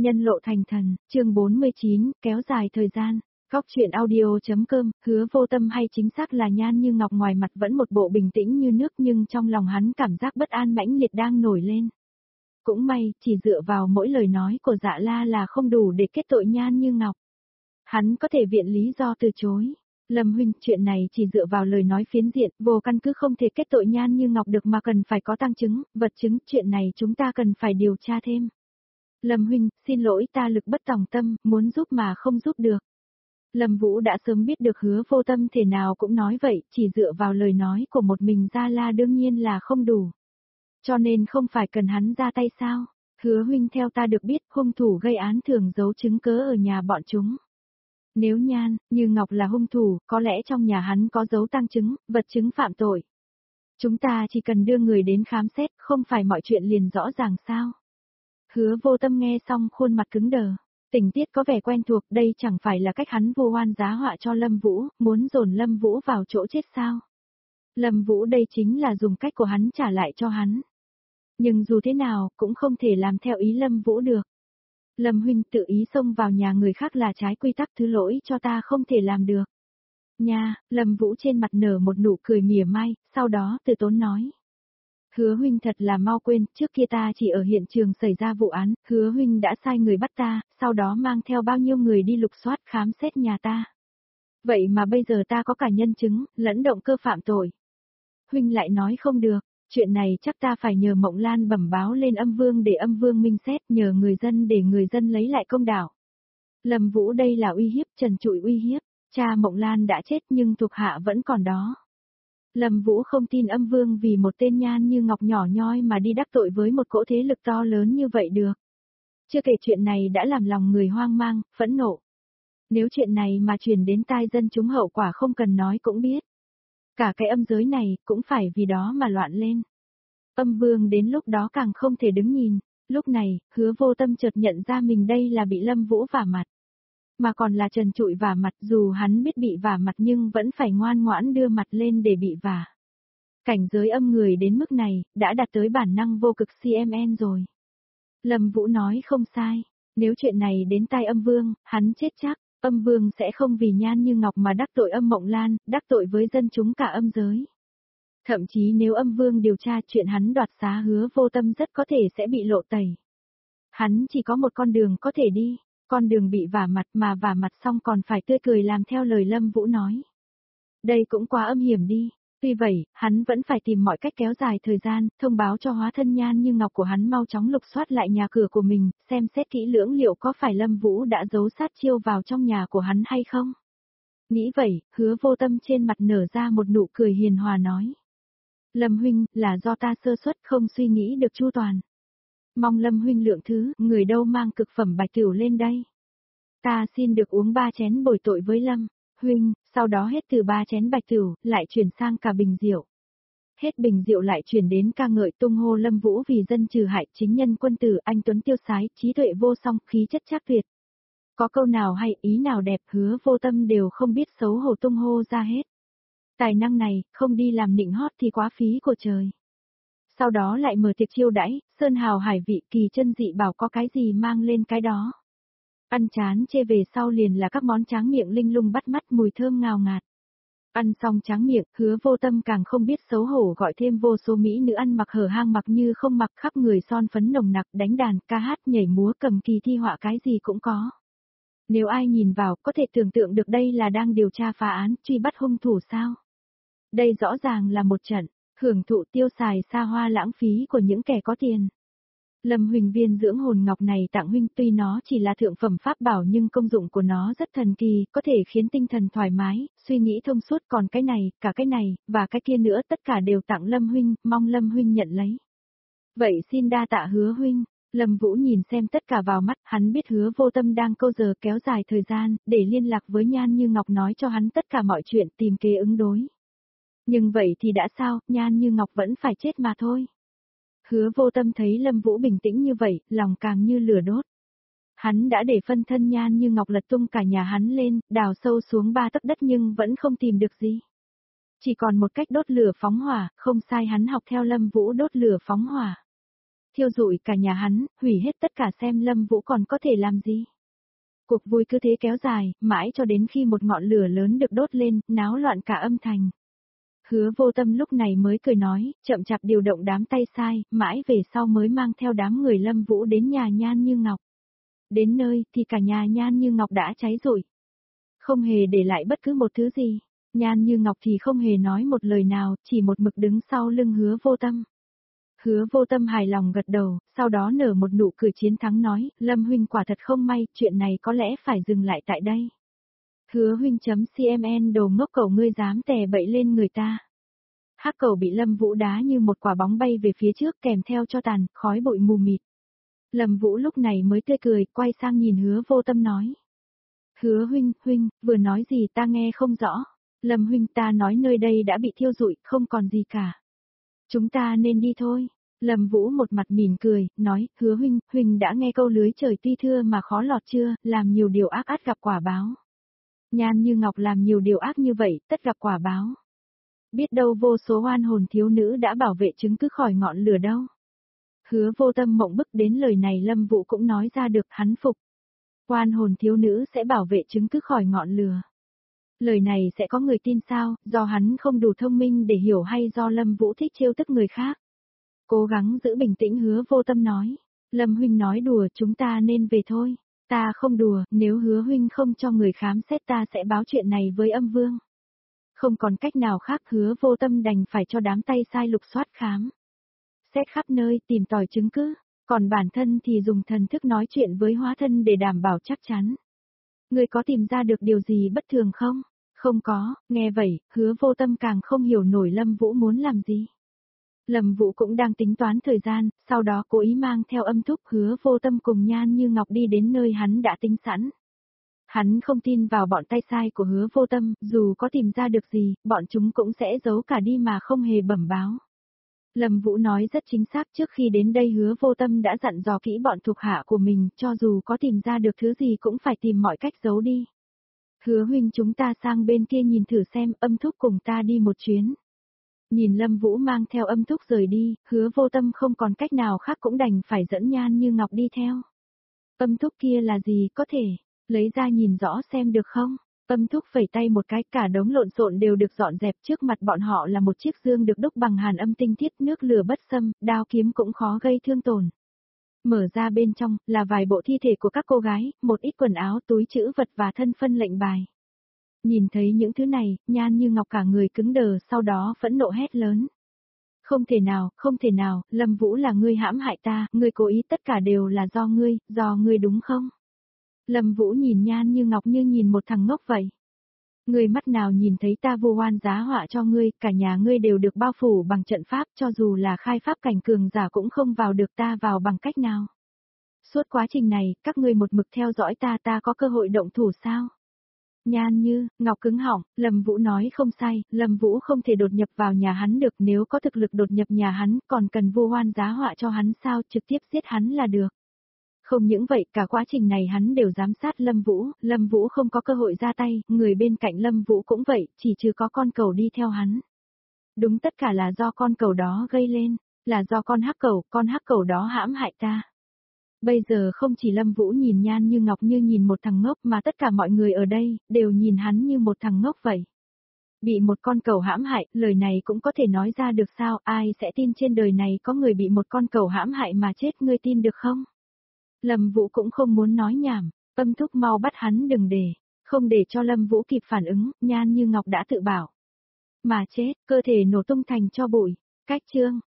Nhân lộ thành thần, chương 49, kéo dài thời gian. Góc truyện audio.com, Hứa Vô Tâm hay chính xác là Nhan Như Ngọc ngoài mặt vẫn một bộ bình tĩnh như nước nhưng trong lòng hắn cảm giác bất an mãnh liệt đang nổi lên. Cũng may, chỉ dựa vào mỗi lời nói của Dạ La là không đủ để kết tội Nhan Như Ngọc. Hắn có thể viện lý do từ chối. Lâm huynh, chuyện này chỉ dựa vào lời nói phiến diện, vô căn cứ không thể kết tội Nhan Như Ngọc được mà cần phải có tang chứng, vật chứng, chuyện này chúng ta cần phải điều tra thêm. Lâm huynh, xin lỗi ta lực bất tòng tâm, muốn giúp mà không giúp được. Lâm Vũ đã sớm biết được Hứa Vô Tâm thể nào cũng nói vậy, chỉ dựa vào lời nói của một mình Gia La đương nhiên là không đủ. Cho nên không phải cần hắn ra tay sao? Hứa huynh, theo ta được biết, hung thủ gây án thường giấu chứng cớ ở nhà bọn chúng. Nếu Nhan Như Ngọc là hung thủ, có lẽ trong nhà hắn có dấu tang chứng, vật chứng phạm tội. Chúng ta chỉ cần đưa người đến khám xét, không phải mọi chuyện liền rõ ràng sao? Hứa Vô Tâm nghe xong khuôn mặt cứng đờ. Tình tiết có vẻ quen thuộc, đây chẳng phải là cách hắn vu oan giá họa cho Lâm Vũ, muốn dồn Lâm Vũ vào chỗ chết sao? Lâm Vũ đây chính là dùng cách của hắn trả lại cho hắn. Nhưng dù thế nào, cũng không thể làm theo ý Lâm Vũ được. Lâm huynh, tự ý xông vào nhà người khác là trái quy tắc, thứ lỗi cho ta không thể làm được. Nha, Lâm Vũ trên mặt nở một nụ cười mỉa mai, sau đó từ tốn nói. Hứa huynh thật là mau quên, trước kia ta chỉ ở hiện trường xảy ra vụ án, Hứa huynh đã sai người bắt ta, sau đó mang theo bao nhiêu người đi lục soát khám xét nhà ta. Vậy mà bây giờ ta có cả nhân chứng, lẫn động cơ phạm tội. Huynh lại nói không được, chuyện này chắc ta phải nhờ Mộng Lan bẩm báo lên Âm Vương để Âm Vương minh xét, nhờ người dân để người dân lấy lại công đạo. Lâm Vũ đây là uy hiếp, trần trụi uy hiếp, cha Mộng Lan đã chết nhưng thuộc hạ vẫn còn đó. Lâm Vũ không tin Âm Vương vì một tên Nhan Như Ngọc nhỏ nhoi mà đi đắc tội với một cỗ thế lực to lớn như vậy được. Chưa kể chuyện này đã làm lòng người hoang mang, phẫn nộ. Nếu chuyện này mà truyền đến tai dân chúng hậu quả không cần nói cũng biết. Cả cái âm giới này cũng phải vì đó mà loạn lên. Âm Vương đến lúc đó càng không thể đứng nhìn. Lúc này, Hứa Vô Tâm chợt nhận ra mình đây là bị Lâm Vũ vả mặt. Mà còn là trần trụi vả mặt, dù hắn biết bị vả mặt nhưng vẫn phải ngoan ngoãn đưa mặt lên để bị vả. Cảnh giới âm người đến mức này, đã đạt tới bản năng vô cực CMN rồi. Lâm Vũ nói không sai, nếu chuyện này đến tai Âm Vương, hắn chết chắc, Âm Vương sẽ không vì Nhan Như Ngọc mà đắc tội Âm Mộng Lan, đắc tội với dân chúng cả âm giới. Thậm chí nếu Âm Vương điều tra chuyện hắn đoạt xá Hứa Vô Tâm rất có thể sẽ bị lộ tẩy. Hắn chỉ có một con đường có thể đi. Con đường bị vả mặt mà vả mặt xong còn phải tươi cười làm theo lời Lâm Vũ nói. Đây cũng quá âm hiểm đi. Tuy vậy, hắn vẫn phải tìm mọi cách kéo dài thời gian, thông báo cho hóa thân Nhan Như Ngọc của hắn mau chóng lục soát lại nhà cửa của mình, xem xét kỹ lưỡng liệu có phải Lâm Vũ đã giấu sát chiêu vào trong nhà của hắn hay không. Nghĩ vậy, Hứa Vô Tâm trên mặt nở ra một nụ cười hiền hòa nói. Lâm huynh, là do ta sơ suất không suy nghĩ được chu toàn. Mong Lâm huynh lượng thứ, người đâu mang cực phẩm bạch tửu lên đây. Ta xin được uống 3 chén bồi tội với Lâm huynh, sau đó hết từ 3 chén bạch tửu, lại chuyển sang cả bình rượu. Hết bình rượu lại chuyển đến ca ngợi tung hô Lâm Vũ vì dân trừ hại, chính nhân quân tử, anh tuấn tiêu sái, trí tuệ vô song, khí chất trác tuyệt. Có câu nào hay, ý nào đẹp, Hứa Vô Tâm đều không biết xấu hổ tung hô ra hết. Tài năng này, không đi làm nịnh hót thì quá phí của trời. Sau đó lại mở tiệc chiêu đãi, sơn hào hải vị, kỳ chân dị bảo có cái gì mang lên cái đó. Ăn chán chê về sau liền là các món tráng miệng linh lung bắt mắt, mùi thơm ngào ngạt. Ăn xong tráng miệng, Hứa Vô Tâm càng không biết xấu hổ gọi thêm vô số mỹ nữ ăn mặc hở hang mặc như không mặc, khắp người son phấn nồng nặc, đánh đàn, ca hát, nhảy múa, cầm kỳ thi họa, cái gì cũng có. Nếu ai nhìn vào, có thể tưởng tượng được đây là đang điều tra phá án, truy bắt hung thủ sao? Đây rõ ràng là một trận hưởng thụ tiêu xài xa hoa lãng phí của những kẻ có tiền. Lâm huynh, viên dưỡng hồn ngọc này tặng huynh, tuy nó chỉ là thượng phẩm pháp bảo nhưng công dụng của nó rất thần kỳ, có thể khiến tinh thần thoải mái, suy nghĩ thông suốt, còn cái này, cả cái này, và cái kia nữa tất cả đều tặng Lâm huynh, mong Lâm huynh nhận lấy. Vậy xin đa tạ Hứa huynh. Lâm Vũ nhìn xem tất cả vào mắt, hắn biết Hứa Vô Tâm đang câu giờ kéo dài thời gian, để liên lạc với Nhan Như Ngọc nói cho hắn tất cả mọi chuyện, tìm kế ứng đối. Nhưng vậy thì đã sao, Nhan Như Ngọc vẫn phải chết mà thôi. Hứa Vô Tâm thấy Lâm Vũ bình tĩnh như vậy, lòng càng như lửa đốt. Hắn đã để phân thân Nhan Như Ngọc lật tung cả nhà hắn lên, đào sâu xuống 3 tấc đất nhưng vẫn không tìm được gì. Chỉ còn một cách đốt lửa phóng hỏa, không sai, hắn học theo Lâm Vũ đốt lửa phóng hỏa. thiêu rụi cả nhà hắn, hủy hết tất cả xem Lâm Vũ còn có thể làm gì. Cuộc vui cứ thế kéo dài, mãi cho đến khi một ngọn lửa lớn được đốt lên, náo loạn cả âm thành. Hứa Vô Tâm lúc này mới cười nói, chậm chạp điều động đám tay sai, mãi về sau mới mang theo đám người Lâm Vũ đến nhà Nhan Như Ngọc. Đến nơi thì cả nhà Nhan Như Ngọc đã cháy rụi. Không hề để lại bất cứ một thứ gì. Nhan Như Ngọc thì không hề nói một lời nào, chỉ một mực đứng sau lưng Hứa Vô Tâm. Hứa Vô Tâm hài lòng gật đầu, sau đó nở một nụ cười chiến thắng nói, Lâm huynh quả thật không may, chuyện này có lẽ phải dừng lại tại đây. Hứa huynh.cmn đồ ngốc cẩu ngươi dám tè bậy lên người ta. Hắc cẩu bị Lâm Vũ đá như một quả bóng bay về phía trước kèm theo cho tàn, khói bụi mù mịt. Lâm Vũ lúc này mới tươi cười, quay sang nhìn Hứa Vô Tâm nói. Hứa huynh, vừa nói gì ta nghe không rõ. Lâm huynh, ta nói nơi đây đã bị thiêu rụi, không còn gì cả. Chúng ta nên đi thôi. Lâm Vũ một mặt mỉm cười, nói, Hứa huynh đã nghe câu lưới trời tuy thưa mà khó lọt chưa, làm nhiều điều ác ắt gặp quả báo. Nhan Như Ngọc làm nhiều điều ác như vậy, tất gặp quả báo. Biết đâu vô số oan hồn thiếu nữ đã bảo vệ chứng cứ khỏi ngọn lửa đâu. Hứa Vô Tâm mộng bức đến lời này Lâm Vũ cũng nói ra được, hắn phục. Oan hồn thiếu nữ sẽ bảo vệ chứng cứ khỏi ngọn lửa. Lời này sẽ có người tin sao, do hắn không đủ thông minh để hiểu hay do Lâm Vũ thích trêu tức người khác. Cố gắng giữ bình tĩnh Hứa Vô Tâm nói. Lâm huynh nói đùa, chúng ta nên về thôi. Ta không đùa, nếu Hứa huynh không cho người khám xét ta sẽ báo chuyện này với Âm Vương. Không còn cách nào khác, Hứa Vô Tâm đành phải cho đám tay sai lục soát khám. Xét khắp nơi tìm tòi chứng cứ, còn bản thân thì dùng thần thức nói chuyện với hóa thân để đảm bảo chắc chắn. Người có tìm ra được điều gì bất thường không? Không có, nghe vậy, Hứa Vô Tâm càng không hiểu nổi Lâm Vũ muốn làm gì. Lâm Vũ cũng đang tính toán thời gian, sau đó cố ý mang theo Âm Thúc Hứa Vô Tâm cùng Nhan Như Ngọc đi đến nơi hắn đã tính sẵn. Hắn không tin vào bọn tay sai của Hứa Vô Tâm, dù có tìm ra được gì, bọn chúng cũng sẽ giấu cả đi mà không hề bẩm báo. Lâm Vũ nói rất chính xác, trước khi đến đây Hứa Vô Tâm đã dặn dò kỹ bọn thuộc hạ của mình, cho dù có tìm ra được thứ gì cũng phải tìm mọi cách giấu đi. Hứa huynh, chúng ta sang bên kia nhìn thử xem, Âm Thúc cùng ta đi một chuyến. Nhìn Lâm Vũ mang theo Âm Thúc rời đi, Hứa Vô Tâm không còn cách nào khác cũng đành phải dẫn Nhan Như Ngọc đi theo. Âm Thúc kia là gì, có thể lấy ra nhìn rõ xem được không? Âm Thúc phẩy tay một cái, cả đống lộn xộn đều được dọn dẹp, trước mặt bọn họ là một chiếc dương được đúc bằng hàn âm tinh thiết, nước lửa bất xâm, đao kiếm cũng khó gây thương tổn. Mở ra bên trong, là vài bộ thi thể của các cô gái, một ít quần áo, túi trữ vật và thân phân lệnh bài. Nhìn thấy những thứ này, Nhan Như Ngọc cả người cứng đờ, sau đó phẫn nộ hét lớn. Không thể nào, Lâm Vũ là ngươi hãm hại ta, ngươi cố ý, tất cả đều là do ngươi đúng không? Lâm Vũ nhìn Nhan Như Ngọc như nhìn một thằng ngốc vậy. Ngươi mắt nào nhìn thấy ta vu oan giá họa cho ngươi, cả nhà ngươi đều được bao phủ bằng trận pháp, cho dù là khai pháp cảnh cường giả cũng không vào được, ta vào bằng cách nào? Suốt quá trình này, các ngươi một mực theo dõi ta có cơ hội động thủ sao? Nhan Như Ngọc cứng họng, Lâm Vũ nói không sai, Lâm Vũ không thể đột nhập vào nhà hắn được, nếu có thực lực đột nhập nhà hắn, còn cần vu oan giá họa cho hắn sao, trực tiếp giết hắn là được. Không những vậy, cả quá trình này hắn đều giám sát Lâm Vũ không có cơ hội ra tay, người bên cạnh Lâm Vũ cũng vậy, chỉ trừ có con cẩu đi theo hắn. Đúng, tất cả là do con cẩu đó gây lên, là do con hắc cẩu đó hãm hại ta. Bây giờ không chỉ Lâm Vũ nhìn Nhan Như Ngọc như nhìn một thằng ngốc mà tất cả mọi người ở đây, đều nhìn hắn như một thằng ngốc vậy. Bị một con cẩu hãm hại, lời này cũng có thể nói ra được sao, ai sẽ tin trên đời này có người bị một con cẩu hãm hại mà chết, ngươi tin được không? Lâm Vũ cũng không muốn nói nhảm, Âm Thúc mau bắt hắn đừng để, không để cho Lâm Vũ kịp phản ứng, Nhan Như Ngọc đã tự bảo. Mà chết, cơ thể nổ tung thành tro bụi, cách chương.